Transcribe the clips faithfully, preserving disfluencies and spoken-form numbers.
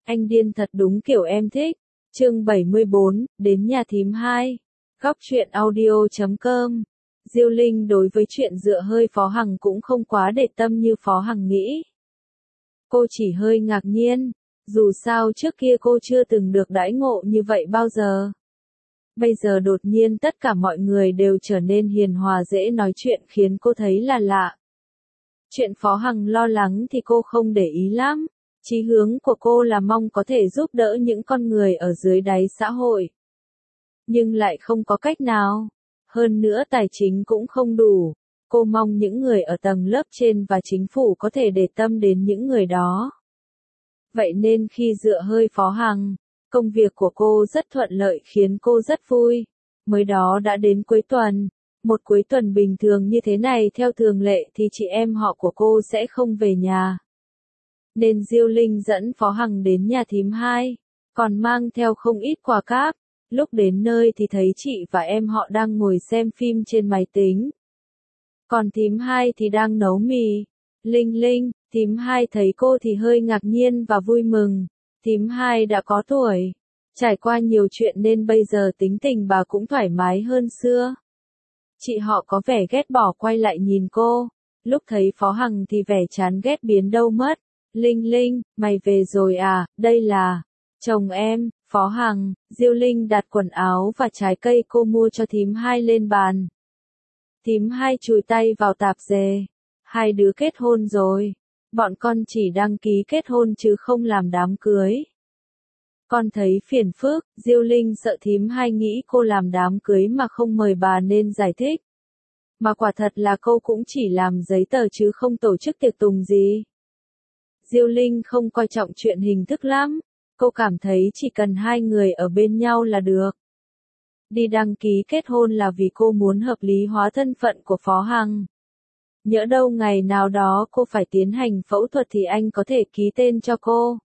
Anh điên thật đúng kiểu em thích. Chương bảy mươi bốn, đến nhà thím hai. Góc truyện audio chấm com. Diêu Linh đối với chuyện dựa hơi Phó Hằng cũng không quá để tâm như Phó Hằng nghĩ. Cô chỉ hơi ngạc nhiên, dù sao trước kia cô chưa từng được đãi ngộ như vậy bao giờ. Bây giờ đột nhiên tất cả mọi người đều trở nên hiền hòa dễ nói chuyện khiến cô thấy là lạ. Chuyện Phó Hằng lo lắng thì cô không để ý lắm. Chí hướng của cô là mong có thể giúp đỡ những con người ở dưới đáy xã hội. Nhưng lại không có cách nào. Hơn nữa tài chính cũng không đủ. Cô mong những người ở tầng lớp trên và chính phủ có thể để tâm đến những người đó. Vậy nên khi dựa hơi Phó Hằng, công việc của cô rất thuận lợi khiến cô rất vui. Mới đó đã đến cuối tuần. Một cuối tuần bình thường như thế này theo thường lệ thì chị em họ của cô sẽ không về nhà. Nên Diêu Linh dẫn Phó Hằng đến nhà thím hai, còn mang theo không ít quà cáp. Lúc đến nơi thì thấy chị và em họ đang ngồi xem phim trên máy tính. Còn thím hai thì đang nấu mì. Linh Linh, thím hai thấy cô thì hơi ngạc nhiên và vui mừng. Thím hai đã có tuổi, trải qua nhiều chuyện nên bây giờ tính tình bà cũng thoải mái hơn xưa. Chị họ có vẻ ghét bỏ quay lại nhìn cô. Lúc thấy Phó Hằng thì vẻ chán ghét biến đâu mất. Linh Linh, mày về rồi à, đây là chồng em, Phó Hằng. Diêu Linh đặt quần áo và trái cây cô mua cho thím hai lên bàn. Thím hai chùi tay vào tạp dề. Hai đứa kết hôn rồi. Bọn con chỉ đăng ký kết hôn chứ không làm đám cưới. Con thấy phiền phức, Diêu Linh sợ thím hai nghĩ cô làm đám cưới mà không mời bà nên giải thích. Mà quả thật là cô cũng chỉ làm giấy tờ chứ không tổ chức tiệc tùng gì. Diêu Linh không coi trọng chuyện hình thức lắm, cô cảm thấy chỉ cần hai người ở bên nhau là được. Đi đăng ký kết hôn là vì cô muốn hợp lý hóa thân phận của Phó Hằng. Nhỡ đâu ngày nào đó cô phải tiến hành phẫu thuật thì anh có thể ký tên cho cô.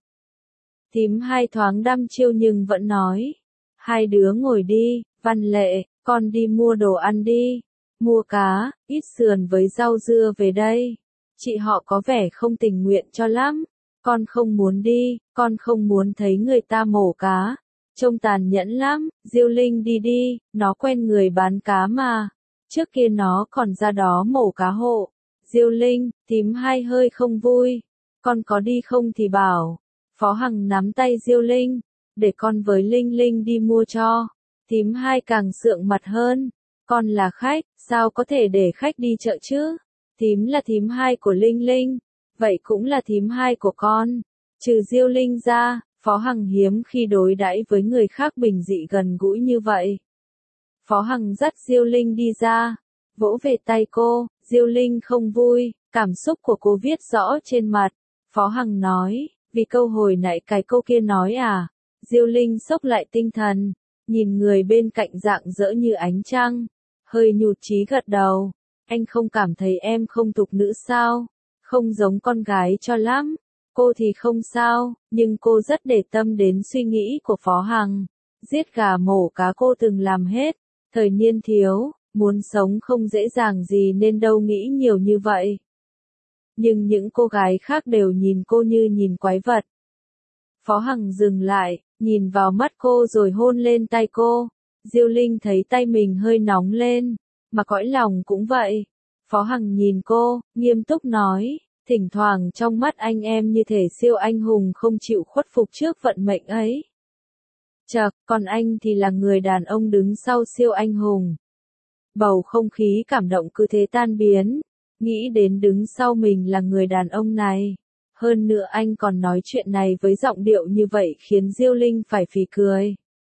Thím hai thoáng đăm chiêu nhưng vẫn nói. Hai đứa ngồi đi, Văn Lệ, con đi mua đồ ăn đi. Mua cá, ít sườn với rau dưa về đây. Chị họ có vẻ không tình nguyện cho lắm. Con không muốn đi, con không muốn thấy người ta mổ cá. Trông tàn nhẫn lắm, Diêu Linh đi đi, nó quen người bán cá mà. Trước kia nó còn ra đó mổ cá hộ. Diêu Linh, thím hai hơi không vui. Con có đi không thì bảo. Phó Hằng nắm tay Diêu Linh, để con với Linh Linh đi mua cho. Thím hai càng sượng mặt hơn. Con là khách, sao có thể để khách đi chợ chứ? Thím là thím hai của Linh Linh, vậy cũng là thím hai của con. Trừ Diêu Linh ra, Phó Hằng hiếm khi đối đãi với người khác bình dị gần gũi như vậy. Phó Hằng dắt Diêu Linh đi ra, vỗ về tay cô. Diêu Linh không vui, cảm xúc của cô viết rõ trên mặt. Phó Hằng nói, vì câu hồi nãy cái câu kia nói à? Diêu Linh xốc lại tinh thần, nhìn người bên cạnh rạng rỡ như ánh trăng, hơi nhụt chí gật đầu. Anh không cảm thấy em không tục nữ sao? Không giống con gái cho lắm. Cô thì không sao, nhưng cô rất để tâm đến suy nghĩ của Phó Hằng. Giết gà mổ cá cô từng làm hết. Thời niên thiếu, muốn sống không dễ dàng gì nên đâu nghĩ nhiều như vậy. Nhưng những cô gái khác đều nhìn cô như nhìn quái vật. Phó Hằng dừng lại, nhìn vào mắt cô rồi hôn lên tay cô. Diêu Linh thấy tay mình hơi nóng lên, mà cõi lòng cũng vậy. Phó Hằng nhìn cô, nghiêm túc nói, thỉnh thoảng trong mắt anh em như thể siêu anh hùng không chịu khuất phục trước vận mệnh ấy. Chậc, còn anh thì là người đàn ông đứng sau siêu anh hùng. Bầu không khí cảm động cứ thế tan biến, nghĩ đến đứng sau mình là người đàn ông này. Hơn nữa anh còn nói chuyện này với giọng điệu như vậy khiến Diêu Linh phải phì cười.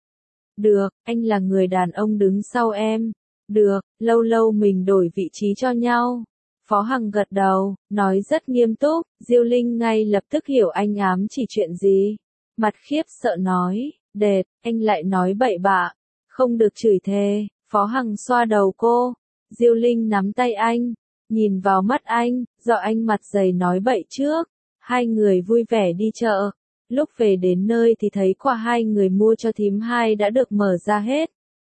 Được, anh là người đàn ông đứng sau em. Được, lâu lâu mình đổi vị trí cho nhau. Phó Hằng gật đầu, nói rất nghiêm túc. Diêu Linh ngay lập tức hiểu anh ám chỉ chuyện gì. Mặt khiếp sợ nói, đệt, anh lại nói bậy bạ. Không được chửi thề. Phó Hằng xoa đầu cô. Diêu Linh nắm tay anh, nhìn vào mắt anh, do anh mặt dày nói bậy trước. Hai người vui vẻ đi chợ. Lúc về đến nơi thì thấy quà hai người mua cho thím hai đã được mở ra hết.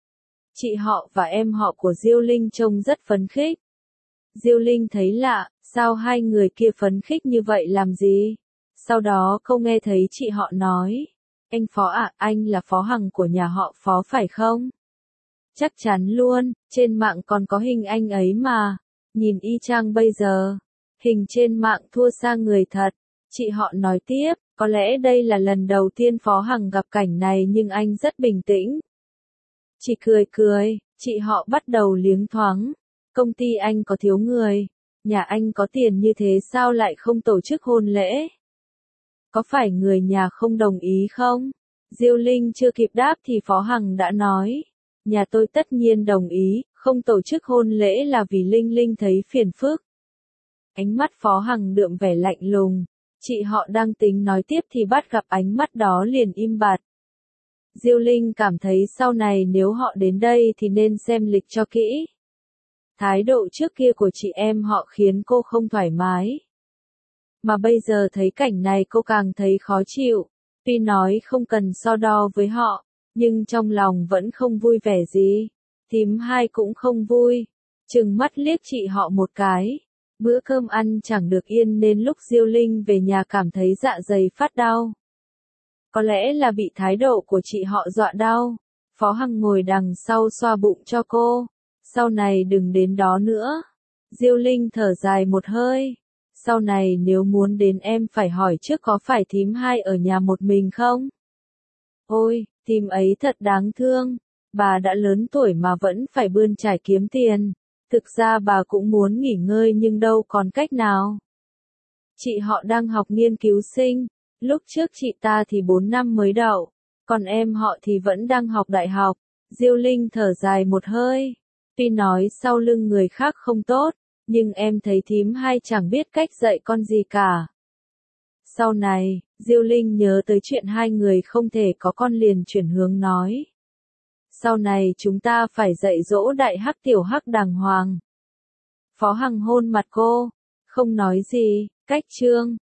Chị họ và em họ của Diêu Linh trông rất phấn khích. Diêu Linh thấy lạ, sao hai người kia phấn khích như vậy làm gì? Sau đó cô nghe thấy chị họ nói, anh Phó ạ, anh là Phó Hằng của nhà họ Phó phải không? Chắc chắn luôn, trên mạng còn có hình anh ấy mà, nhìn y chang bây giờ. Hình trên mạng thua xa người thật. Chị họ nói tiếp, có lẽ đây là lần đầu tiên Phó Hằng gặp cảnh này nhưng anh rất bình tĩnh. Chỉ cười cười, chị họ bắt đầu liếng thoáng. Công ty anh có thiếu người, nhà anh có tiền như thế sao lại không tổ chức hôn lễ? Có phải người nhà không đồng ý không? Diêu Linh chưa kịp đáp thì Phó Hằng đã nói, nhà tôi tất nhiên đồng ý, không tổ chức hôn lễ là vì Linh Linh thấy phiền phức. Ánh mắt Phó Hằng đượm vẻ lạnh lùng, chị họ đang tính nói tiếp thì bắt gặp ánh mắt đó liền im bặt. Diêu Linh cảm thấy sau này nếu họ đến đây thì nên xem lịch cho kỹ. Thái độ trước kia của chị em họ khiến cô không thoải mái. Mà bây giờ thấy cảnh này cô càng thấy khó chịu. Tuy nói không cần so đo với họ, nhưng trong lòng vẫn không vui vẻ gì. Thím hai cũng không vui. Trừng mắt liếc chị họ một cái. Bữa cơm ăn chẳng được yên nên lúc Diêu Linh về nhà cảm thấy dạ dày phát đau. Có lẽ là bị thái độ của chị họ dọa đau. Phó Hằng ngồi đằng sau xoa bụng cho cô. Sau này đừng đến đó nữa. Diêu Linh thở dài một hơi. Sau này nếu muốn đến em phải hỏi trước có phải thím hai ở nhà một mình không? Ôi, thím ấy thật đáng thương. Bà đã lớn tuổi mà vẫn phải bươn trải kiếm tiền. Thực ra bà cũng muốn nghỉ ngơi nhưng đâu còn cách nào. Chị họ đang học nghiên cứu sinh. Lúc trước chị ta thì bốn năm mới đậu. Còn em họ thì vẫn đang học đại học. Diêu Linh thở dài một hơi. Tuy nói sau lưng người khác không tốt, nhưng em thấy thím hai chẳng biết cách dạy con gì cả. Sau này, Diêu Linh nhớ tới chuyện hai người không thể có con liền chuyển hướng nói. Sau này chúng ta phải dạy dỗ đại hắc tiểu hắc đàng hoàng. Phó Hằng hôn mặt cô, không nói gì, cách chương.